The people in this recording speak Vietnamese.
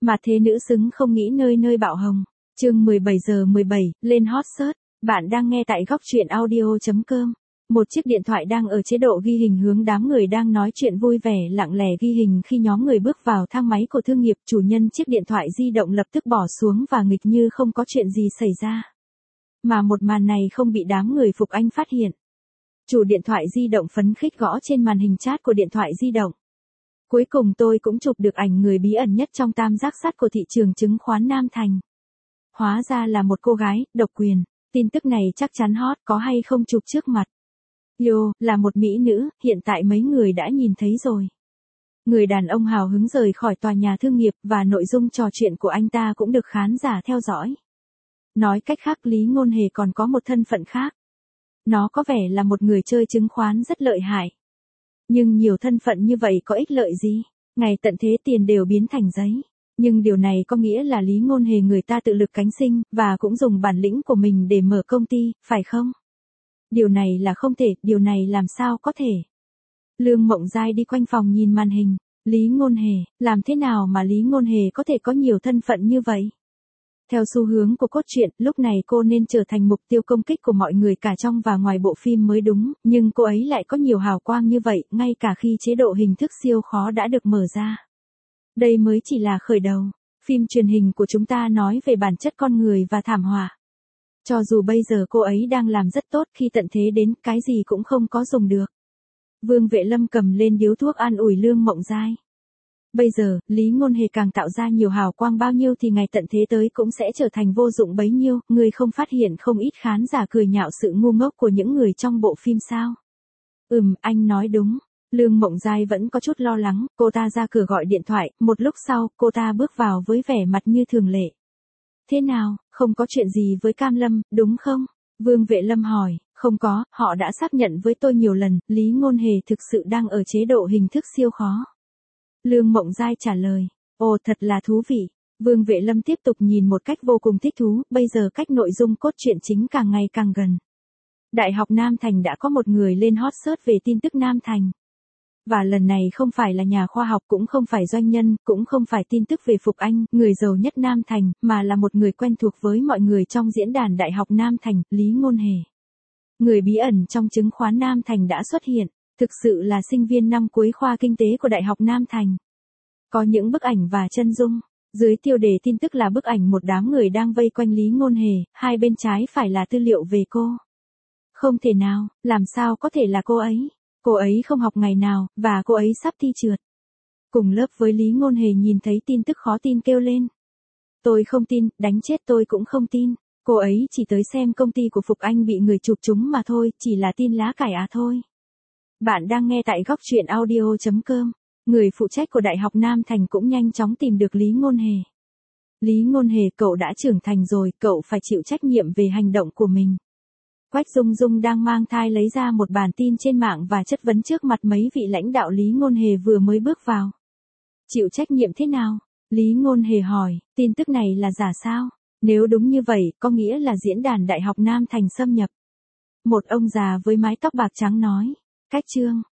Mà thế nữ xứng không nghĩ nơi nơi bạo hồng. Chương 17:17, lên hot search. Bạn đang nghe tại góc truyện audio.com. Một chiếc điện thoại đang ở chế độ ghi hình hướng đám người đang nói chuyện vui vẻ lặng lẽ ghi hình khi nhóm người bước vào thang máy của thương nghiệp. Chủ nhân chiếc điện thoại di động lập tức bỏ xuống và nghịch như không có chuyện gì xảy ra. Mà một màn này không bị đám người Phục Anh phát hiện. Chủ điện thoại di động phấn khích gõ trên màn hình chat của điện thoại di động. Cuối cùng tôi cũng chụp được ảnh người bí ẩn nhất trong tam giác sắt của thị trường chứng khoán Nam Thành. Hóa ra là một cô gái, độc quyền. Tin tức này chắc chắn hot, có hay không chụp trước mặt. Yo, là một mỹ nữ, hiện tại mấy người đã nhìn thấy rồi. Người đàn ông hào hứng rời khỏi tòa nhà thương nghiệp và nội dung trò chuyện của anh ta cũng được khán giả theo dõi. Nói cách khác Lý Ngôn Hề còn có một thân phận khác. Nó có vẻ là một người chơi chứng khoán rất lợi hại. Nhưng nhiều thân phận như vậy có ích lợi gì? Ngày tận thế tiền đều biến thành giấy. Nhưng điều này có nghĩa là Lý Ngôn Hề người ta tự lực cánh sinh, và cũng dùng bản lĩnh của mình để mở công ty, phải không? Điều này là không thể, điều này làm sao có thể? Lương Mộng Giai đi quanh phòng nhìn màn hình. Lý Ngôn Hề, làm thế nào mà Lý Ngôn Hề có thể có nhiều thân phận như vậy? Theo xu hướng của cốt truyện, lúc này cô nên trở thành mục tiêu công kích của mọi người cả trong và ngoài bộ phim mới đúng, nhưng cô ấy lại có nhiều hào quang như vậy, ngay cả khi chế độ hình thức siêu khó đã được mở ra. Đây mới chỉ là khởi đầu. Phim truyền hình của chúng ta nói về bản chất con người và thảm họa. Cho dù bây giờ cô ấy đang làm rất tốt, khi tận thế đến, cái gì cũng không có dùng được. Vương Vệ Lâm cầm lên điếu thuốc an ủi Lương Mộng Giai. Bây giờ, Lý Ngôn Hề càng tạo ra nhiều hào quang bao nhiêu thì ngày tận thế tới cũng sẽ trở thành vô dụng bấy nhiêu, người không phát hiện không ít khán giả cười nhạo sự ngu ngốc của những người trong bộ phim sao? Anh nói đúng. Lương Mộng Giai vẫn có chút lo lắng, cô ta ra cửa gọi điện thoại, một lúc sau, cô ta bước vào với vẻ mặt như thường lệ. Thế nào, không có chuyện gì với Cam Lâm, đúng không? Vương Vệ Lâm hỏi, không có, họ đã xác nhận với tôi nhiều lần, Lý Ngôn Hề thực sự đang ở chế độ hình thức siêu khó. Lương Mộng Giai trả lời, ồ thật là thú vị. Vương Vệ Lâm tiếp tục nhìn một cách vô cùng thích thú, bây giờ cách nội dung cốt truyện chính càng ngày càng gần. Đại học Nam Thành đã có một người lên hot search về tin tức Nam Thành. Và lần này không phải là nhà khoa học, cũng không phải doanh nhân, cũng không phải tin tức về Phục Anh, người giàu nhất Nam Thành, mà là một người quen thuộc với mọi người trong diễn đàn Đại học Nam Thành, Lý Ngôn Hề. Người bí ẩn trong chứng khoán Nam Thành đã xuất hiện, thực sự là sinh viên năm cuối khoa kinh tế của Đại học Nam Thành. Có những bức ảnh và chân dung, dưới tiêu đề tin tức là bức ảnh một đám người đang vây quanh Lý Ngôn Hề, hai bên trái phải là tư liệu về cô. Không thể nào, làm sao có thể là cô ấy? Cô ấy không học ngày nào, và cô ấy sắp thi trượt. Cùng lớp với Lý Ngôn Hề nhìn thấy tin tức khó tin kêu lên. Tôi không tin, đánh chết tôi cũng không tin. Cô ấy chỉ tới xem công ty của Phục Anh bị người chụp trúng mà thôi, chỉ là tin lá cải thôi. Bạn đang nghe tại góc truyện audio.com. Người phụ trách của Đại học Nam Thành cũng nhanh chóng tìm được Lý Ngôn Hề. Lý Ngôn Hề, cậu đã trưởng thành rồi, cậu phải chịu trách nhiệm về hành động của mình. Quách Dung Dung đang mang thai lấy ra một bản tin trên mạng và chất vấn trước mặt mấy vị lãnh đạo Lý Ngôn Hề vừa mới bước vào. Chịu trách nhiệm thế nào? Lý Ngôn Hề hỏi, tin tức này là giả sao? Nếu đúng như vậy, có nghĩa là diễn đàn Đại học Nam Thành xâm nhập. Một ông già với mái tóc bạc trắng nói, cách chương,